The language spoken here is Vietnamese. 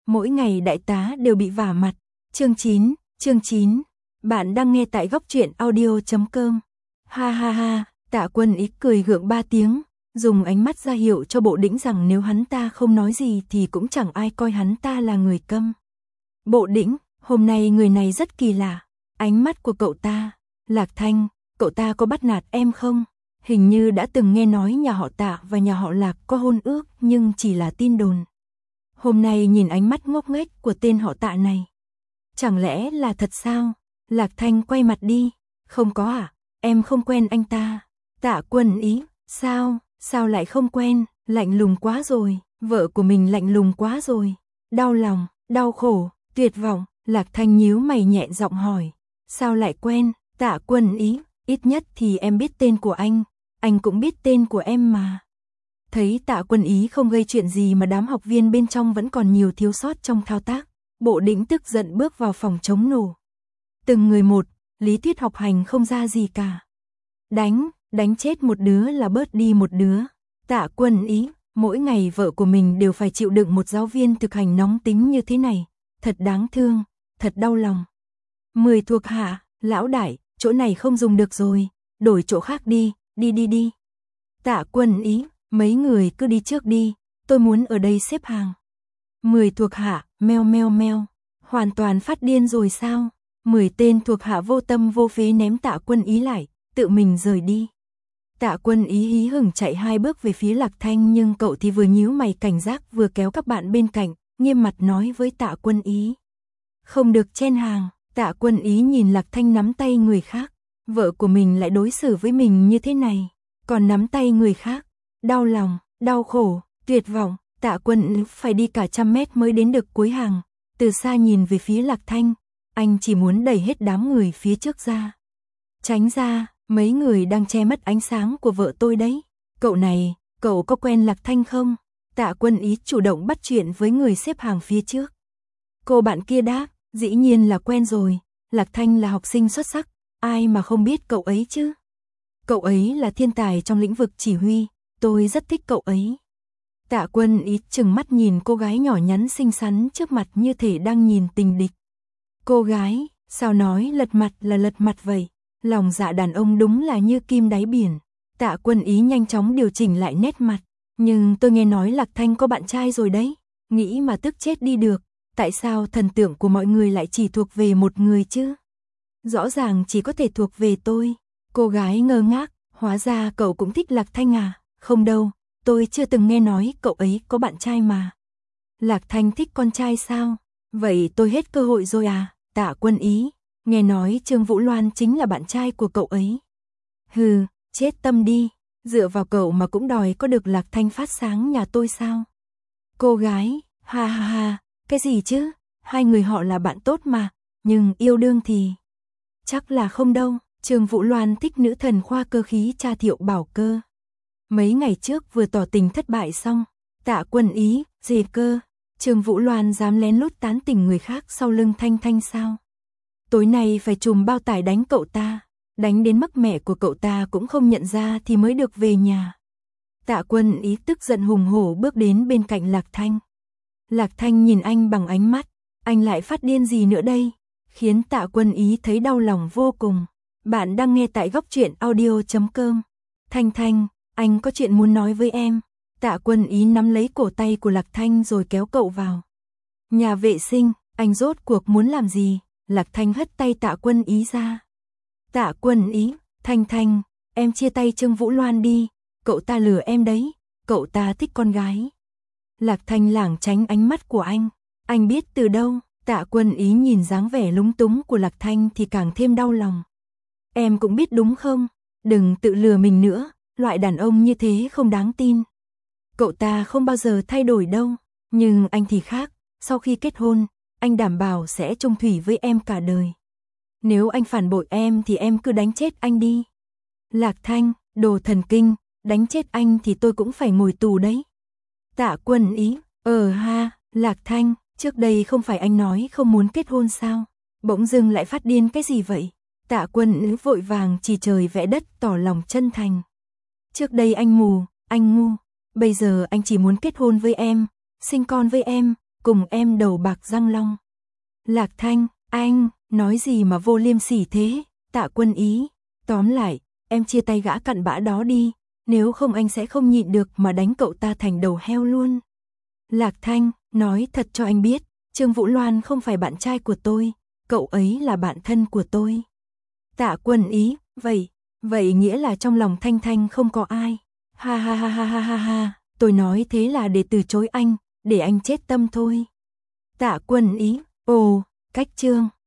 mỗi ngày đại tá đều bị vả mặt. Chương 9, bạn đang nghe tại góc truyện audio.com. Ha ha ha, Tạ Quân Ý cười gượng 3 tiếng, dùng ánh mắt ra hiệu cho Bộ Đĩnh rằng nếu hắn ta không nói gì thì cũng chẳng ai coi hắn ta là người câm. Bộ Đĩnh, hôm nay người này rất kỳ lạ. Ánh mắt của cậu ta, Lạc Thanh, cậu ta có bắt nạt em không? Hình như đã từng nghe nói nhà họ Tạ và nhà họ Lạc có hôn ước nhưng chỉ là tin đồn. Hôm nay nhìn ánh mắt ngốc nghếch của tên họ Tạ này. Chẳng lẽ là thật sao? Lạc Thanh quay mặt đi. Không có à? Em không quen anh ta. Tạ Quân Ý, sao lại không quen? Lạnh lùng quá rồi, vợ của mình lạnh lùng quá rồi. Đau lòng, đau khổ, tuyệt vọng. Lạc Thanh nhíu mày nhẹ giọng hỏi. Sao lại quen? Tạ Quân Ý, ít nhất thì em biết tên của anh cũng biết tên của em mà. Thấy Tạ Quân Ý không gây chuyện gì mà đám học viên bên trong vẫn còn nhiều thiếu sót trong thao tác, Bộ Đĩnh tức giận bước vào phòng chống nổ. Từng người một, lý thuyết học hành không ra gì cả. Đánh chết một đứa là bớt đi một đứa. Tạ Quân Ý, mỗi ngày vợ của mình đều phải chịu đựng một giáo viên thực hành nóng tính như thế này, thật đáng thương, thật đau lòng. 10 thuộc hạ, lão đại, chỗ này không dùng được rồi, đổi chỗ khác đi, đi. Tạ Quân Ý, mấy người cứ đi trước đi, tôi muốn ở đây xếp hàng. 10 thuộc hạ, meo, hoàn toàn phát điên rồi sao? 10 tên thuộc hạ vô tâm vô phế ném Tạ Quân Ý lại, tự mình rời đi. Tạ Quân Ý hí hửng chạy 2 bước về phía Lạc Thanh, nhưng cậu thì vừa nhíu mày cảnh giác vừa kéo các bạn bên cạnh, nghiêm mặt nói với Tạ Quân Ý. Không được chen hàng. Tạ Quân Ý nhìn Lạc Thanh nắm tay người khác, vợ của mình lại đối xử với mình như thế này, còn nắm tay người khác, đau lòng, đau khổ, tuyệt vọng. Tạ Quân Ý phải đi cả 100 mét mới đến được cuối hàng, từ xa nhìn về phía Lạc Thanh, anh chỉ muốn đẩy hết đám người phía trước ra. Tránh ra, mấy người đang che mất ánh sáng của vợ tôi đấy. Cậu này, cậu có quen Lạc Thanh không? Tạ Quân Ý chủ động bắt chuyện với người xếp hàng phía trước. Cô bạn kia đáp, dĩ nhiên là quen rồi, Lạc Thanh là học sinh xuất sắc, ai mà không biết cậu ấy chứ. Cậu ấy là thiên tài trong lĩnh vực chỉ huy, tôi rất thích cậu ấy. Tạ Quân Ý trừng mắt nhìn cô gái nhỏ nhắn xinh xắn trước mặt như thể đang nhìn tình địch. Cô gái, sao nói lật mặt là lật mặt vậy? Lòng dạ đàn ông đúng là như kim đáy biển. Tạ Quân Ý nhanh chóng điều chỉnh lại nét mặt. Nhưng tôi nghe nói Lạc Thanh có bạn trai rồi đấy, nghĩ mà tức chết đi được. Tại sao thần tượng của mọi người lại chỉ thuộc về một người chứ? Rõ ràng chỉ có thể thuộc về tôi. Cô gái ngơ ngác, hóa ra cậu cũng thích Lạc Thanh à? Không đâu, tôi chưa từng nghe nói cậu ấy có bạn trai mà. Lạc Thanh thích con trai sao? Vậy tôi hết cơ hội rồi à? Tạ Quân Ý, nghe nói Trương Vũ Loan chính là bạn trai của cậu ấy. Hừ, chết tâm đi, dựa vào cậu mà cũng đòi có được Lạc Thanh phát sáng nhà tôi sao? Cô gái, ha, cái gì chứ? Hai người họ là bạn tốt mà, nhưng yêu đương thì... Chắc là không đâu, Trương Vũ Loan thích nữ thần khoa cơ khí cha Thiệu Bảo Cơ. Mấy ngày trước vừa tỏ tình thất bại xong, Tạ Quân Ý, gì cơ? Trương Vũ Loan dám lén lút tán tỉnh người khác sau lưng Thanh Thanh sao? Tối nay phải trùm bao tải đánh cậu ta, đánh đến mức mẹ của cậu ta cũng không nhận ra thì mới được về nhà. Tạ Quân Ý tức giận hùng hổ bước đến bên cạnh Lạc Thanh. Lạc Thanh nhìn anh bằng ánh mắt, anh lại phát điên gì nữa đây? Khiến Tạ Quân Ý thấy đau lòng vô cùng. Bạn đang nghe tại góc truyện audio.com. Thanh, anh có chuyện muốn nói với em. Tạ Quân Ý nắm lấy cổ tay của Lạc Thanh rồi kéo cậu vào. Nhà vệ sinh, anh rốt cuộc muốn làm gì? Lạc Thanh hất tay Tạ Quân Ý ra. Tạ Quân Ý, Thanh, em chia tay Trương Vũ Loan đi, cậu ta lừa em đấy, cậu ta thích con gái. Lạc Thanh lảng tránh ánh mắt của anh biết từ đâu? Tạ Quân Ý nhìn dáng vẻ lúng túng của Lạc Thanh thì càng thêm đau lòng. Em cũng biết đúng không? Đừng tự lừa mình nữa, loại đàn ông như thế không đáng tin. Cậu ta không bao giờ thay đổi đâu, nhưng anh thì khác, sau khi kết hôn, anh đảm bảo sẽ chung thủy với em cả đời. Nếu anh phản bội em thì em cứ đánh chết anh đi. Lạc Thanh, đồ thần kinh, đánh chết anh thì tôi cũng phải ngồi tù đấy. Tạ Quân Ý, Lạc Thanh, trước đây không phải anh nói không muốn kết hôn sao? Bỗng dưng lại phát điên cái gì vậy? Tạ Quân Ý vội vàng chỉ trời vẽ đất tỏ lòng chân thành. Trước đây anh mù, anh ngu, bây giờ anh chỉ muốn kết hôn với em, sinh con với em, cùng em đầu bạc răng long. Lạc Thanh, anh, nói gì mà vô liêm sỉ thế, Tạ Quân Ý, tóm lại, em chia tay gã cặn bã đó đi, nếu không anh sẽ không nhịn được mà đánh cậu ta thành đầu heo luôn. Lạc Thanh, nói thật cho anh biết, Trương Vũ Loan không phải bạn trai của tôi, cậu ấy là bạn thân của tôi. Tạ Quân Ý, vậy nghĩa là trong lòng Thanh Thanh không có ai. Ha ha ha ha ha ha ha, tôi nói thế là để từ chối anh, để anh chết tâm thôi. Tạ Quân Ý, ồ, cách chương.